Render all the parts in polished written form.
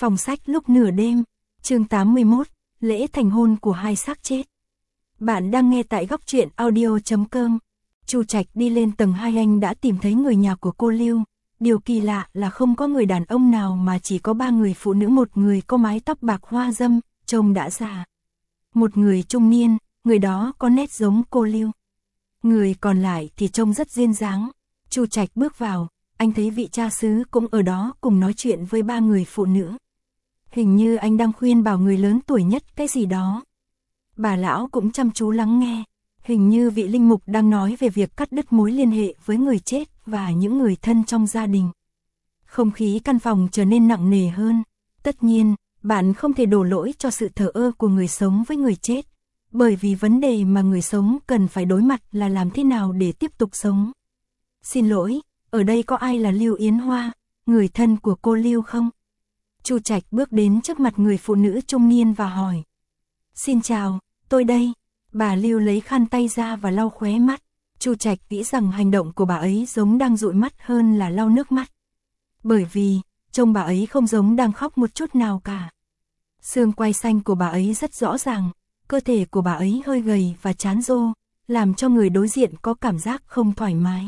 Phòng sách lúc nửa đêm, chương 81, lễ thành hôn của hai xác chết. Bạn đang nghe tại góc truyện audio.com. Chu Trạch đi lên tầng 2, anh đã tìm thấy người nhà của cô Lưu. Điều kỳ lạ là không có người đàn ông nào mà chỉ có 3 người phụ nữ, một người có mái tóc bạc hoa dâm, trông đã già. Một người trung niên, người đó có nét giống cô Lưu. Người còn lại thì trông rất duyên dáng. Chu Trạch bước vào, anh thấy vị cha xứ cũng ở đó cùng nói chuyện với 3 người phụ nữ. Hình như anh đang khuyên bảo người lớn tuổi nhất cái gì đó. Bà lão cũng chăm chú lắng nghe. Hình như vị linh mục đang nói về việc cắt đứt mối liên hệ với người chết và những người thân trong gia đình. Không khí căn phòng trở nên nặng nề hơn. Tất nhiên, bạn không thể đổ lỗi cho sự thờ ơ của người sống với người chết. Bởi vì vấn đề mà người sống cần phải đối mặt là làm thế nào để tiếp tục sống. Xin lỗi, ở đây có ai là Lưu Yến Hoa, người thân của cô Lưu không? Chu Trạch bước đến trước mặt người phụ nữ trung niên và hỏi. Xin chào, tôi đây. Bà Lưu lấy khăn tay ra và lau khóe mắt. Chu Trạch nghĩ rằng hành động của bà ấy giống đang dụi mắt hơn là lau nước mắt. Bởi vì, trông bà ấy không giống đang khóc một chút nào cả. Xương quai xanh của bà ấy rất rõ ràng, cơ thể của bà ấy hơi gầy và chán rô, làm cho người đối diện có cảm giác không thoải mái.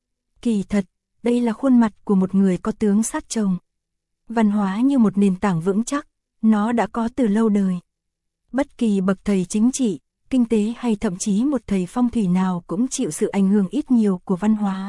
Kỳ thật, đây là khuôn mặt của một người có tướng sát chồng. Văn hóa như một nền tảng vững chắc, nó đã có từ lâu đời. Bất kỳ bậc thầy chính trị, kinh tế hay thậm chí một thầy phong thủy nào cũng chịu sự ảnh hưởng ít nhiều của văn hóa.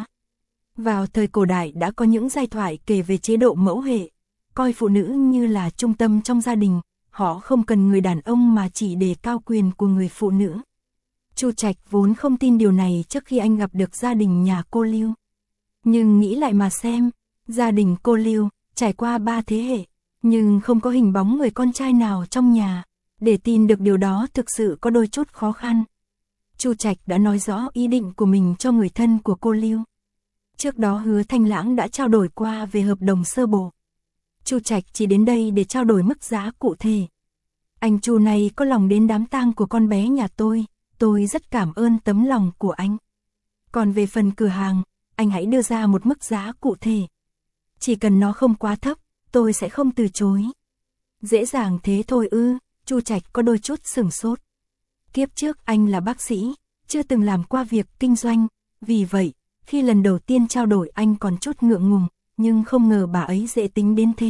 Vào thời cổ đại đã có những giai thoại kể về chế độ mẫu hệ, coi phụ nữ như là trung tâm trong gia đình, họ không cần người đàn ông mà chỉ đề cao quyền của người phụ nữ. Chu Trạch vốn không tin điều này trước khi anh gặp được gia đình nhà cô Lưu. Nhưng nghĩ lại mà xem, gia đình cô Lưu trải qua 3 thế hệ, nhưng không có hình bóng người con trai nào trong nhà. Để tin được điều đó thực sự có đôi chút khó khăn. Chu Trạch đã nói rõ ý định của mình cho người thân của cô Lưu. Trước đó Hứa Thanh Lãng đã trao đổi qua về hợp đồng sơ bộ. Chu Trạch chỉ đến đây để trao đổi mức giá cụ thể. Anh Chu này có lòng đến đám tang của con bé nhà tôi rất cảm ơn tấm lòng của anh. Còn về phần cửa hàng, anh hãy đưa ra một mức giá cụ thể. Chỉ cần nó không quá thấp, tôi sẽ không từ chối. Dễ dàng thế thôi ư? Chu Trạch có đôi chút sửng sốt. Kiếp trước anh là bác sĩ, chưa từng làm qua việc kinh doanh, vì vậy, khi lần đầu tiên trao đổi anh còn chút ngượng ngùng, nhưng không ngờ bà ấy dễ tính đến thế.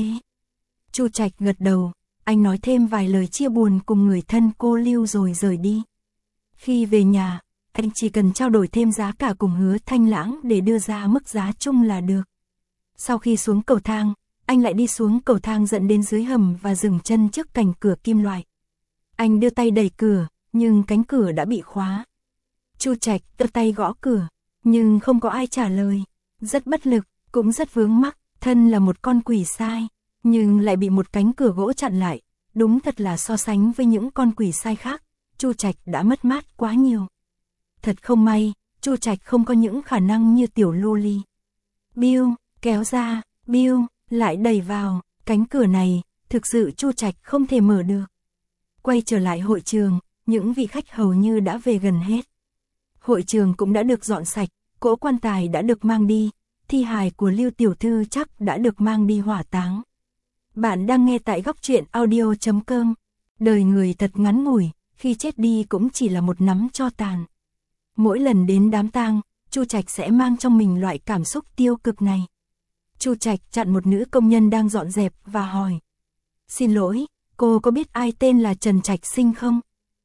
Chu Trạch gật đầu, anh nói thêm vài lời chia buồn cùng người thân cô Lưu rồi rời đi. Khi về nhà, anh chỉ cần trao đổi thêm giá cả cùng Hứa Thanh Lãng để đưa ra mức giá chung là được. Sau khi xuống cầu thang, anh lại đi xuống cầu thang dẫn đến dưới hầm và dừng chân trước cánh cửa kim loại. Anh đưa tay đẩy cửa, nhưng cánh cửa đã bị khóa. Chu Trạch đưa tay gõ cửa, nhưng không có ai trả lời. Rất bất lực, cũng rất vướng mắc, thân là một con quỷ sai, nhưng lại bị một cánh cửa gỗ chặn lại. Đúng thật là so sánh với những con quỷ sai khác, Chu Trạch đã mất mát quá nhiều. Thật không may, Chu Trạch không có những khả năng như tiểu loli. Bill, kéo ra, Bill, lại đẩy vào, cánh cửa này, thực sự Chu Trạch không thể mở được. Quay trở lại hội trường, những vị khách hầu như đã về gần hết. Hội trường cũng đã được dọn sạch, cỗ quan tài đã được mang đi, thi hài của Lưu tiểu thư chắc đã được mang đi hỏa táng. Bạn đang nghe tại góc truyện audio.com. Đời người thật ngắn ngủi, khi chết đi cũng chỉ là một nắm tro tàn. Mỗi lần đến đám tang, Chu Trạch sẽ mang trong mình loại cảm xúc tiêu cực này. Chu Trạch chặn một nữ công nhân đang dọn dẹp và hỏi. Xin lỗi, cô có biết ai tên là Trần Trạch Sinh không?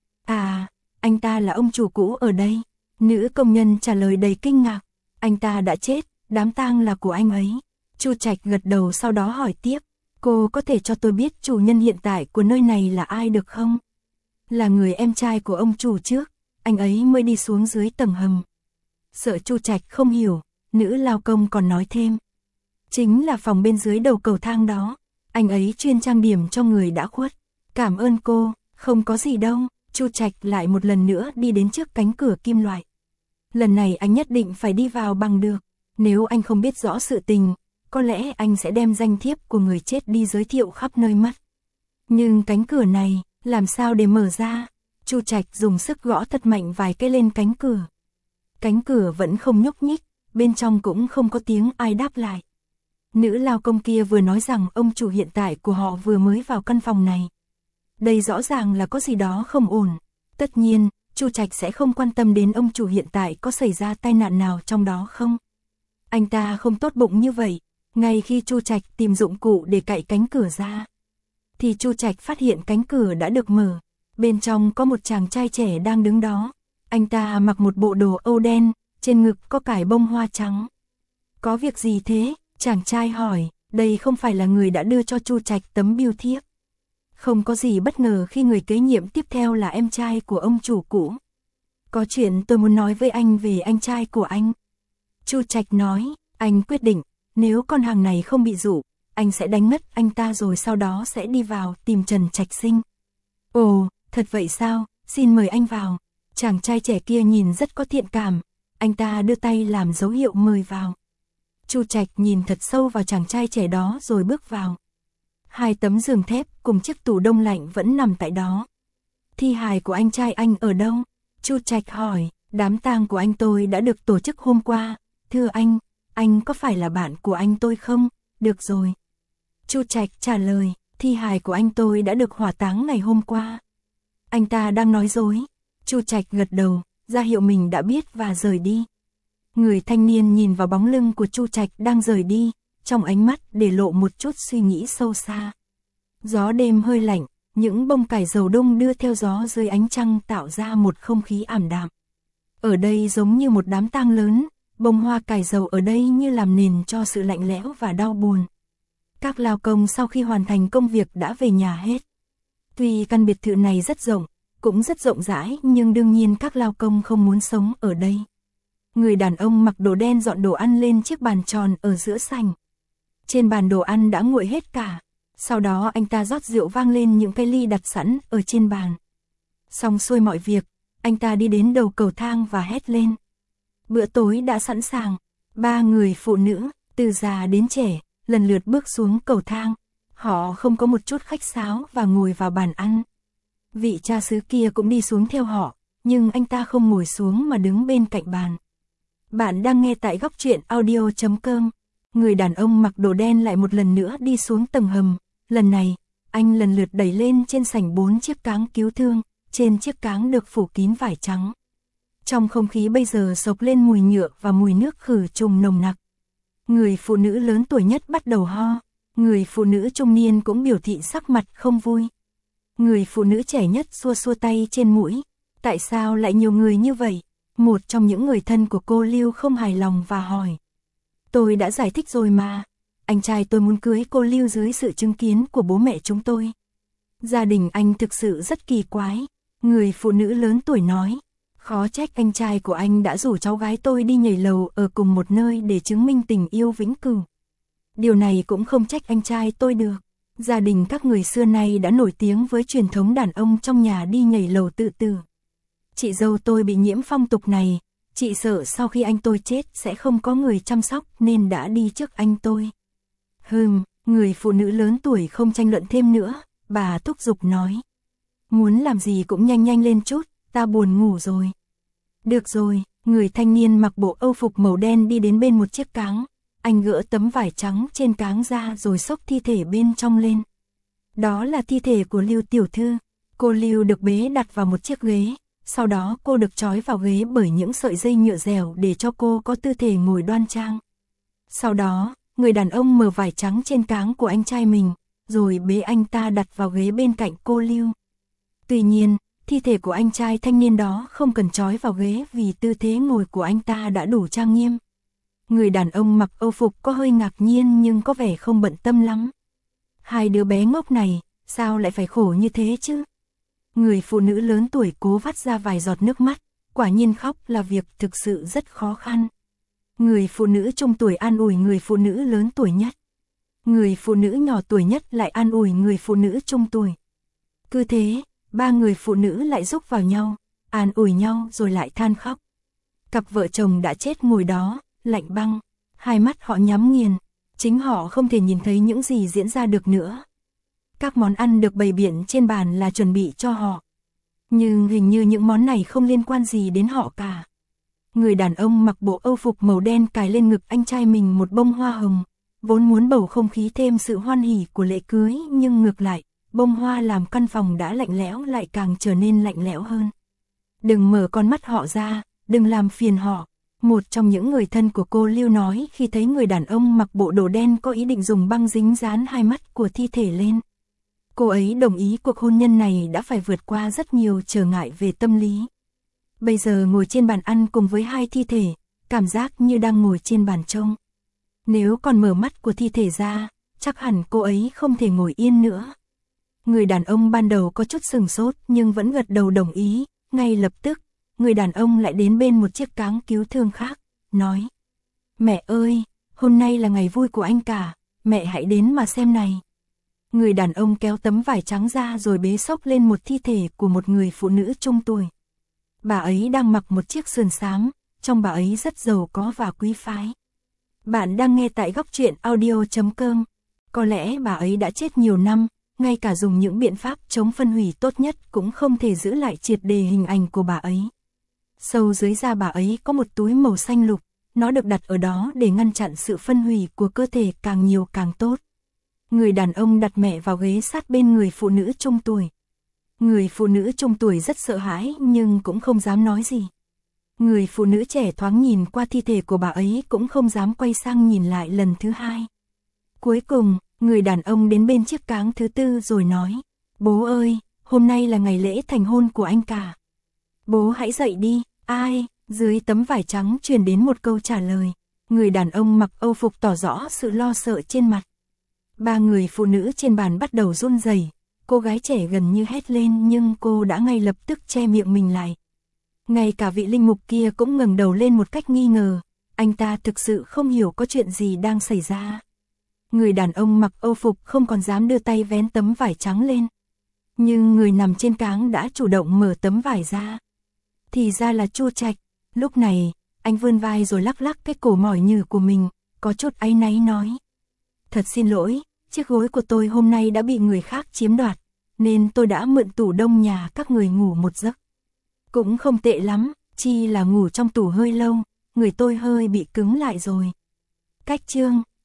À, anh ta là ông chủ cũ ở đây. Nữ công nhân trả lời đầy kinh ngạc. Anh ta đã chết, đám tang là của anh ấy. Chu Trạch gật đầu sau đó hỏi tiếp. Cô có thể cho tôi biết chủ nhân hiện tại của nơi này là ai được không? Là người em trai của ông chủ trước, anh ấy mới đi xuống dưới tầng hầm. Sợ Chu Trạch không hiểu, nữ lao công còn nói thêm. Chính là phòng bên dưới đầu cầu thang đó, anh ấy chuyên trang điểm cho người đã khuất. Cảm ơn cô, không có gì đâu. Chu Trạch lại một lần nữa đi đến trước cánh cửa kim loại. Lần này anh nhất định phải đi vào bằng được, nếu anh không biết rõ sự tình, có lẽ anh sẽ đem danh thiếp của người chết đi giới thiệu khắp nơi mất. Nhưng cánh cửa này, làm sao để mở ra? Chu Trạch dùng sức gõ thật mạnh vài cái lên cánh cửa. Cánh cửa vẫn không nhúc nhích, bên trong cũng không có tiếng ai đáp lại. Nữ lao công kia vừa nói rằng ông chủ hiện tại của họ vừa mới vào căn phòng này. Đây rõ ràng là có gì đó không ổn. Tất nhiên, Chu Trạch sẽ không quan tâm đến ông chủ hiện tại có xảy ra tai nạn nào trong đó không. Anh ta không tốt bụng như vậy. Ngay khi Chu Trạch tìm dụng cụ để cạy cánh cửa ra, thì Chu Trạch phát hiện cánh cửa đã được mở. Bên trong có một chàng trai trẻ đang đứng đó. Anh ta mặc một bộ đồ Âu đen, trên ngực có cài bông hoa trắng. Có việc gì thế? Chàng trai hỏi. Đây không phải là người đã đưa cho Chu Trạch tấm bưu thiếp. Không có gì bất ngờ khi người kế nhiệm tiếp theo là em trai của ông chủ cũ. Có chuyện tôi muốn nói với anh về anh trai của anh. Chu Trạch nói. Anh quyết định, nếu con hàng này không bị dụ, anh sẽ đánh ngất anh ta rồi sau đó sẽ đi vào tìm Trần Trạch Sinh. Ồ, thật vậy sao? Xin mời anh vào. Chàng trai trẻ kia nhìn rất có thiện cảm. Anh ta đưa tay làm dấu hiệu mời vào. Chu Trạch nhìn thật sâu vào chàng trai trẻ đó rồi bước vào. 2 tấm giường thép cùng chiếc tủ đông lạnh vẫn nằm tại đó. Thi hài của anh trai anh ở đâu? Chu Trạch hỏi. Đám tang của anh tôi đã được tổ chức hôm qua. Thưa anh có phải là bạn của anh tôi không? Được rồi. Chu Trạch trả lời. Thi hài của anh tôi đã được hỏa táng ngày hôm qua. Anh ta đang nói dối. Chu Trạch gật đầu, ra hiệu mình đã biết và rời đi. Người thanh niên nhìn vào bóng lưng của Chu Trạch đang rời đi, trong ánh mắt để lộ một chút suy nghĩ sâu xa. Gió đêm hơi lạnh, những bông cải dầu đông đưa theo gió dưới ánh trăng tạo ra một không khí ảm đạm. Ở đây giống như một đám tang lớn, bông hoa cải dầu ở đây như làm nền cho sự lạnh lẽo và đau buồn. Các lao công sau khi hoàn thành công việc đã về nhà hết. Tuy căn biệt thự này rất rộng, cũng rất rộng rãi nhưng đương nhiên các lao công không muốn sống ở đây. Người đàn ông mặc đồ đen dọn đồ ăn lên chiếc bàn tròn ở giữa sảnh. Trên bàn đồ ăn đã nguội hết cả. Sau đó anh ta rót rượu vang lên những cái ly đặt sẵn ở trên bàn. Xong xuôi mọi việc, anh ta đi đến đầu cầu thang và hét lên. Bữa tối đã sẵn sàng. 3 người phụ nữ, từ già đến trẻ, lần lượt bước xuống cầu thang. Họ không có một chút khách sáo và ngồi vào bàn ăn. Vị cha xứ kia cũng đi xuống theo họ, nhưng anh ta không ngồi xuống mà đứng bên cạnh bàn. Bạn đang nghe tại góc truyện audio.com. Người đàn ông mặc đồ đen lại một lần nữa đi xuống tầng hầm. Lần này, anh lần lượt đẩy lên trên sảnh 4 chiếc cáng cứu thương, trên chiếc cáng được phủ kín vải trắng. Trong không khí bây giờ xộc lên mùi nhựa và mùi nước khử trùng nồng nặc. Người phụ nữ lớn tuổi nhất bắt đầu ho. Người phụ nữ trung niên cũng biểu thị sắc mặt không vui. Người phụ nữ trẻ nhất xua xua tay trên mũi. Tại sao lại nhiều người như vậy? Một trong những người thân của cô Lưu không hài lòng và hỏi. Tôi đã giải thích rồi mà. Anh trai tôi muốn cưới cô Lưu dưới sự chứng kiến của bố mẹ chúng tôi. Gia đình anh thực sự rất kỳ quái. Người phụ nữ lớn tuổi nói. Khó trách anh trai của anh đã rủ cháu gái tôi đi nhảy lầu ở cùng một nơi để chứng minh tình yêu vĩnh cửu. Điều này cũng không trách anh trai tôi được. Gia đình các người xưa nay đã nổi tiếng với truyền thống đàn ông trong nhà đi nhảy lầu tự tử. Chị dâu tôi bị nhiễm phong tục này, chị sợ sau khi anh tôi chết sẽ không có người chăm sóc nên đã đi trước anh tôi. Người phụ nữ lớn tuổi không tranh luận thêm nữa, bà thúc giục nói. Muốn làm gì cũng nhanh nhanh lên chút, ta buồn ngủ rồi. Được rồi, người thanh niên mặc bộ âu phục màu đen đi đến bên một chiếc cáng. Anh gỡ tấm vải trắng trên cáng ra rồi xốc thi thể bên trong lên. Đó là thi thể của Lưu tiểu thư. Cô Lưu được bế đặt vào một chiếc ghế. Sau đó cô được trói vào ghế bởi những sợi dây nhựa dẻo để cho cô có tư thế ngồi đoan trang. Sau đó, người đàn ông mở vải trắng trên cáng của anh trai mình, rồi bế anh ta đặt vào ghế bên cạnh cô Lưu. Tuy nhiên, thi thể của anh trai thanh niên đó không cần trói vào ghế vì tư thế ngồi của anh ta đã đủ trang nghiêm. Người đàn ông mặc âu phục có hơi ngạc nhiên nhưng có vẻ không bận tâm lắm. 2 đứa bé ngốc này, sao lại phải khổ như thế chứ? Người phụ nữ lớn tuổi cố vắt ra vài giọt nước mắt, quả nhiên khóc là việc thực sự rất khó khăn. Người phụ nữ trung tuổi an ủi người phụ nữ lớn tuổi nhất. Người phụ nữ nhỏ tuổi nhất lại an ủi người phụ nữ trung tuổi. Cứ thế, 3 người phụ nữ lại rúc vào nhau, an ủi nhau rồi lại than khóc. Cặp vợ chồng đã chết ngồi đó, lạnh băng, 2 mắt họ nhắm nghiền, chính họ không thể nhìn thấy những gì diễn ra được nữa. Các món ăn được bày biện trên bàn là chuẩn bị cho họ. Nhưng hình như những món này không liên quan gì đến họ cả. Người đàn ông mặc bộ âu phục màu đen cài lên ngực anh trai mình một bông hoa hồng, vốn muốn bầu không khí thêm sự hoan hỉ của lễ cưới nhưng ngược lại, bông hoa làm căn phòng đã lạnh lẽo lại càng trở nên lạnh lẽo hơn. Đừng mở con mắt họ ra, đừng làm phiền họ. Một trong những người thân của cô Lưu nói khi thấy người đàn ông mặc bộ đồ đen có ý định dùng băng dính dán hai mắt của thi thể lên. Cô ấy đồng ý cuộc hôn nhân này đã phải vượt qua rất nhiều trở ngại về tâm lý. Bây giờ ngồi trên bàn ăn cùng với hai thi thể, cảm giác như đang ngồi trên bàn trông. Nếu còn mở mắt của thi thể ra, chắc hẳn cô ấy không thể ngồi yên nữa. Người đàn ông ban đầu có chút sừng sốt nhưng vẫn gật đầu đồng ý, ngay lập tức, người đàn ông lại đến bên một chiếc cáng cứu thương khác, nói: "Mẹ ơi, hôm nay là ngày vui của anh cả, mẹ hãy đến mà xem này." Người đàn ông kéo tấm vải trắng ra rồi bế xốc lên một thi thể của một người phụ nữ trung tuổi. Bà ấy đang mặc một chiếc sườn xám, trông bà ấy rất giàu có và quý phái. Bạn đang nghe tại góc truyện audio.com. Có lẽ bà ấy đã chết nhiều năm, ngay cả dùng những biện pháp chống phân hủy tốt nhất cũng không thể giữ lại triệt đề hình ảnh của bà ấy. Sâu dưới da bà ấy có một túi màu xanh lục, nó được đặt ở đó để ngăn chặn sự phân hủy của cơ thể càng nhiều càng tốt. Người đàn ông đặt mẹ vào ghế sát bên người phụ nữ trung tuổi. Người phụ nữ trung tuổi rất sợ hãi nhưng cũng không dám nói gì. Người phụ nữ trẻ thoáng nhìn qua thi thể của bà ấy cũng không dám quay sang nhìn lại lần thứ hai. Cuối cùng, người đàn ông đến bên chiếc cáng thứ tư rồi nói: "Bố ơi, hôm nay là ngày lễ thành hôn của anh cả. Bố hãy dậy đi." "Ai?" Dưới tấm vải trắng truyền đến một câu trả lời. Người đàn ông mặc âu phục tỏ rõ sự lo sợ trên mặt. Ba người phụ nữ trên bàn bắt đầu run rẩy. Cô gái trẻ gần như hét lên nhưng cô đã ngay lập tức che miệng mình lại. Ngay cả vị linh mục kia cũng ngẩng đầu lên một cách nghi ngờ. Anh ta thực sự không hiểu có chuyện gì đang xảy ra. Người đàn ông mặc âu phục không còn dám đưa tay vén tấm vải trắng lên. Nhưng người nằm trên cáng đã chủ động mở tấm vải ra. Thì ra là Chu Trạch. Lúc này, anh vươn vai rồi lắc lắc cái cổ mỏi nhừ của mình, có chút áy náy nói: "Thật xin lỗi, chiếc gối của tôi hôm nay đã bị người khác chiếm đoạt, nên tôi đã mượn tủ đông nhà các người ngủ một giấc. Cũng không tệ lắm, chi là ngủ trong tủ hơi lâu, người tôi hơi bị cứng lại rồi." Cách chương